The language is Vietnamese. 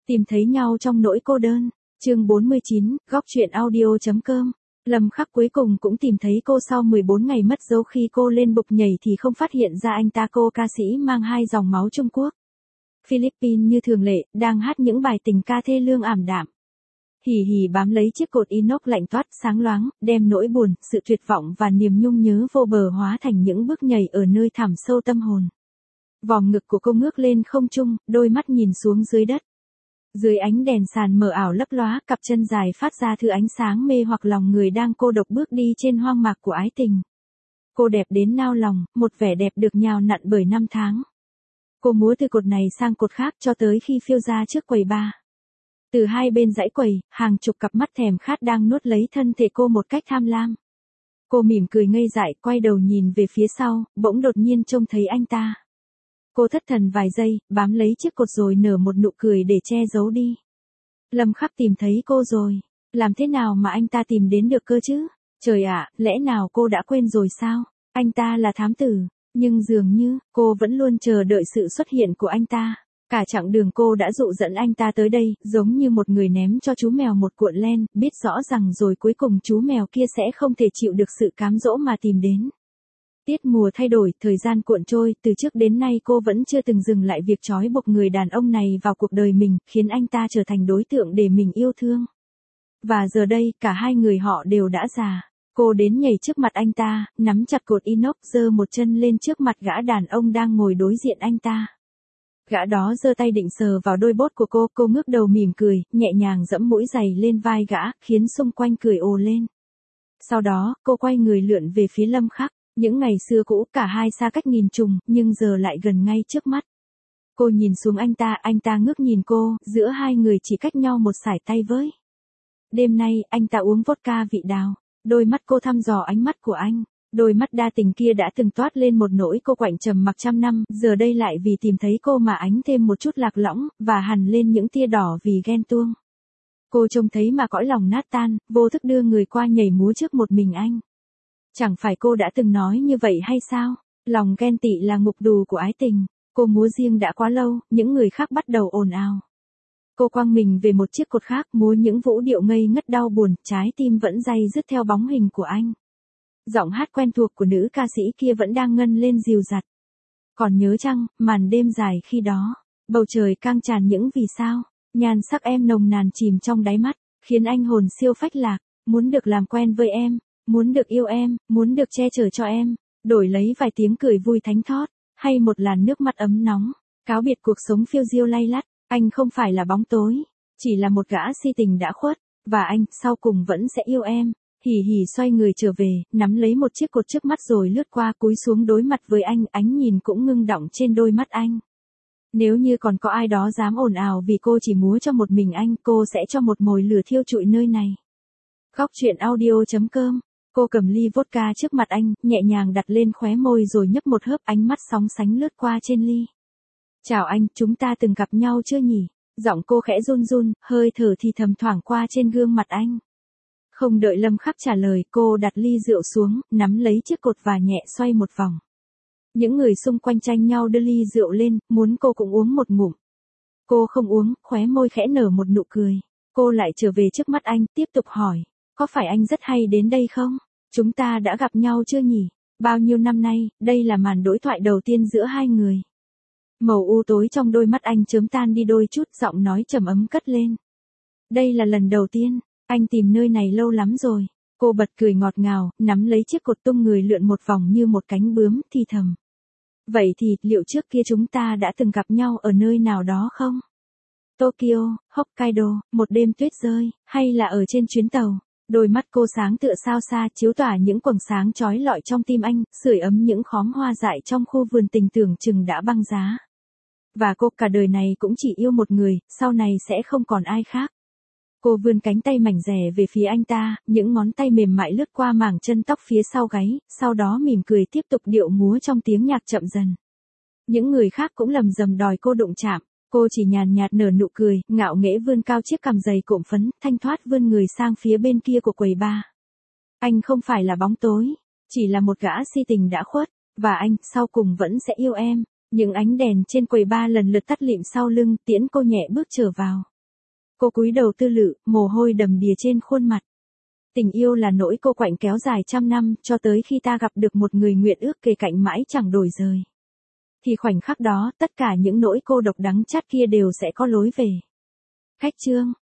Tìm thấy nhau trong nỗi cô đơn. Chương 49, góc truyện audio.com. Lâm Khắc cuối cùng cũng tìm thấy cô sau 14 ngày mất dấu. Khi cô lên bục nhảy thì không phát hiện ra anh ta. Cô ca sĩ mang hai dòng máu Trung Quốc, Philippines như thường lệ, đang hát những bài tình ca thê lương ảm đạm. Hì hì bám lấy chiếc cột inox lạnh toát sáng loáng, đem nỗi buồn, sự tuyệt vọng và niềm nhung nhớ vô bờ hóa thành những bước nhảy ở nơi thẳm sâu tâm hồn. Vòng ngực của cô ngước lên không trung, đôi mắt nhìn xuống dưới đất. Dưới ánh đèn sàn mờ ảo lấp lóa, cặp chân dài phát ra thứ ánh sáng mê hoặc lòng người đang cô độc bước đi trên hoang mạc của ái tình. Cô đẹp đến nao lòng, một vẻ đẹp được nhào nặn bởi năm tháng. Cô múa từ cột này sang cột khác cho tới khi phiêu ra trước quầy bar. Từ hai bên dãy quầy, hàng chục cặp mắt thèm khát đang nuốt lấy thân thể cô một cách tham lam. Cô mỉm cười ngây dại, quay đầu nhìn về phía sau, bỗng đột nhiên trông thấy anh ta. Cô thất thần vài giây, bám lấy chiếc cột rồi nở một nụ cười để che giấu đi. Lâm Khắc tìm thấy cô rồi. Làm thế nào mà anh ta tìm đến được cơ chứ? Trời ạ, lẽ nào cô đã quên rồi sao? Anh ta là thám tử, nhưng dường như, cô vẫn luôn chờ đợi sự xuất hiện của anh ta. Cả chặng đường cô đã dụ dẫn anh ta tới đây, giống như một người ném cho chú mèo một cuộn len, biết rõ rằng rồi cuối cùng chú mèo kia sẽ không thể chịu được sự cám dỗ mà tìm đến. Tiết mùa thay đổi, thời gian cuộn trôi, từ trước đến nay cô vẫn chưa từng dừng lại việc trói buộc người đàn ông này vào cuộc đời mình, khiến anh ta trở thành đối tượng để mình yêu thương. Và giờ đây, cả hai người họ đều đã già. Cô đến nhảy trước mặt anh ta, nắm chặt cột inox, giơ một chân lên trước mặt gã đàn ông đang ngồi đối diện anh ta. Gã đó giơ tay định sờ vào đôi bốt của cô ngước đầu mỉm cười, nhẹ nhàng giẫm mũi giày lên vai gã, khiến xung quanh cười ồ lên. Sau đó, cô quay người lượn về phía Lâm Khắc. Những ngày xưa cũ, cả hai xa cách nghìn trùng, nhưng giờ lại gần ngay trước mắt. Cô nhìn xuống anh ta ngước nhìn cô, giữa hai người chỉ cách nhau một sải tay với. Đêm nay, anh ta uống vodka vị đào. Đôi mắt cô thăm dò ánh mắt của anh. Đôi mắt đa tình kia đã từng toát lên một nỗi cô quạnh trầm mặc trăm năm, giờ đây lại vì tìm thấy cô mà ánh thêm một chút lạc lõng, và hằn lên những tia đỏ vì ghen tuông. Cô trông thấy mà cõi lòng nát tan, vô thức đưa người qua nhảy múa trước một mình anh. Chẳng phải cô đã từng nói như vậy hay sao? Lòng ghen tị là ngục tù của ái tình. Cô múa riêng đã quá lâu, những người khác bắt đầu ồn ào. Cô quăng mình về một chiếc cột khác, múa những vũ điệu ngây ngất đau buồn, trái tim vẫn day dứt theo bóng hình của anh. Giọng hát quen thuộc của nữ ca sĩ kia vẫn đang ngân lên dịu dặt. Còn nhớ chăng, màn đêm dài khi đó, bầu trời căng tràn những vì sao, nhan sắc em nồng nàn chìm trong đáy mắt, khiến anh hồn siêu phách lạc, muốn được làm quen với em, muốn được yêu em, muốn được che chở cho em, đổi lấy vài tiếng cười vui thánh thót, hay một làn nước mắt ấm nóng, cáo biệt cuộc sống phiêu diêu lay lắt. Anh không phải là bóng tối, chỉ là một gã si tình đã khuất, và anh, sau cùng vẫn sẽ yêu em. Hì hì xoay người trở về, nắm lấy một chiếc cột trước mắt rồi lướt qua, cúi xuống đối mặt với anh, ánh nhìn cũng ngưng đọng trên đôi mắt anh. Nếu như còn có ai đó dám ồn ào vì cô chỉ múa cho một mình anh, cô sẽ cho một mồi lửa thiêu trụi nơi này. Góc truyện audio.com. Cô cầm ly vodka trước mặt anh, nhẹ nhàng đặt lên khóe môi rồi nhấp một hớp, ánh mắt sóng sánh lướt qua trên ly. Chào anh, chúng ta từng gặp nhau chưa nhỉ? Giọng cô khẽ run run, hơi thở thì thầm thoảng qua trên gương mặt anh. Không đợi Lâm Khắc trả lời, cô đặt ly rượu xuống, nắm lấy chiếc cột và nhẹ xoay một vòng. Những người xung quanh tranh nhau đưa ly rượu lên, muốn cô cũng uống một ngụm. Cô không uống, khóe môi khẽ nở một nụ cười. Cô lại trở về trước mắt anh, tiếp tục hỏi. Có phải anh rất hay đến đây không? Chúng ta đã gặp nhau chưa nhỉ? Bao nhiêu năm nay, đây là màn đối thoại đầu tiên giữa hai người. Màu u tối trong đôi mắt anh chớm tan đi đôi chút, giọng nói trầm ấm cất lên. Đây là lần đầu tiên, anh tìm nơi này lâu lắm rồi. Cô bật cười ngọt ngào, nắm lấy chiếc cột tung người lượn một vòng như một cánh bướm, thì thầm. Vậy thì, liệu trước kia chúng ta đã từng gặp nhau ở nơi nào đó không? Tokyo, Hokkaido, một đêm tuyết rơi, hay là ở trên chuyến tàu? Đôi mắt cô sáng tựa sao xa, chiếu tỏa những quầng sáng chói lọi trong tim anh, sưởi ấm những khóm hoa dại trong khu vườn tình tưởng chừng đã băng giá. Và cô cả đời này cũng chỉ yêu một người, sau này sẽ không còn ai khác. Cô vươn cánh tay mảnh dẻ về phía anh ta, những ngón tay mềm mại lướt qua mảng chân tóc phía sau gáy, sau đó mỉm cười tiếp tục điệu múa trong tiếng nhạc chậm dần. Những người khác cũng lầm rầm đòi cô đụng chạm. Cô chỉ nhàn nhạt nở nụ cười, ngạo nghễ vươn cao chiếc cằm dày cộm phấn, thanh thoát vươn người sang phía bên kia của quầy bar. Anh không phải là bóng tối, chỉ là một gã si tình đã khuất, và anh, sau cùng vẫn sẽ yêu em. Những ánh đèn trên quầy bar lần lượt tắt lịm sau lưng, tiễn cô nhẹ bước trở vào. Cô cúi đầu tư lự, mồ hôi đầm đìa trên khuôn mặt. Tình yêu là nỗi cô quạnh kéo dài trăm năm, cho tới khi ta gặp được một người nguyện ước kề cạnh mãi chẳng đổi rời. Thì khoảnh khắc đó, tất cả những nỗi cô độc đắng chát kia đều sẽ có lối về. Khách chương.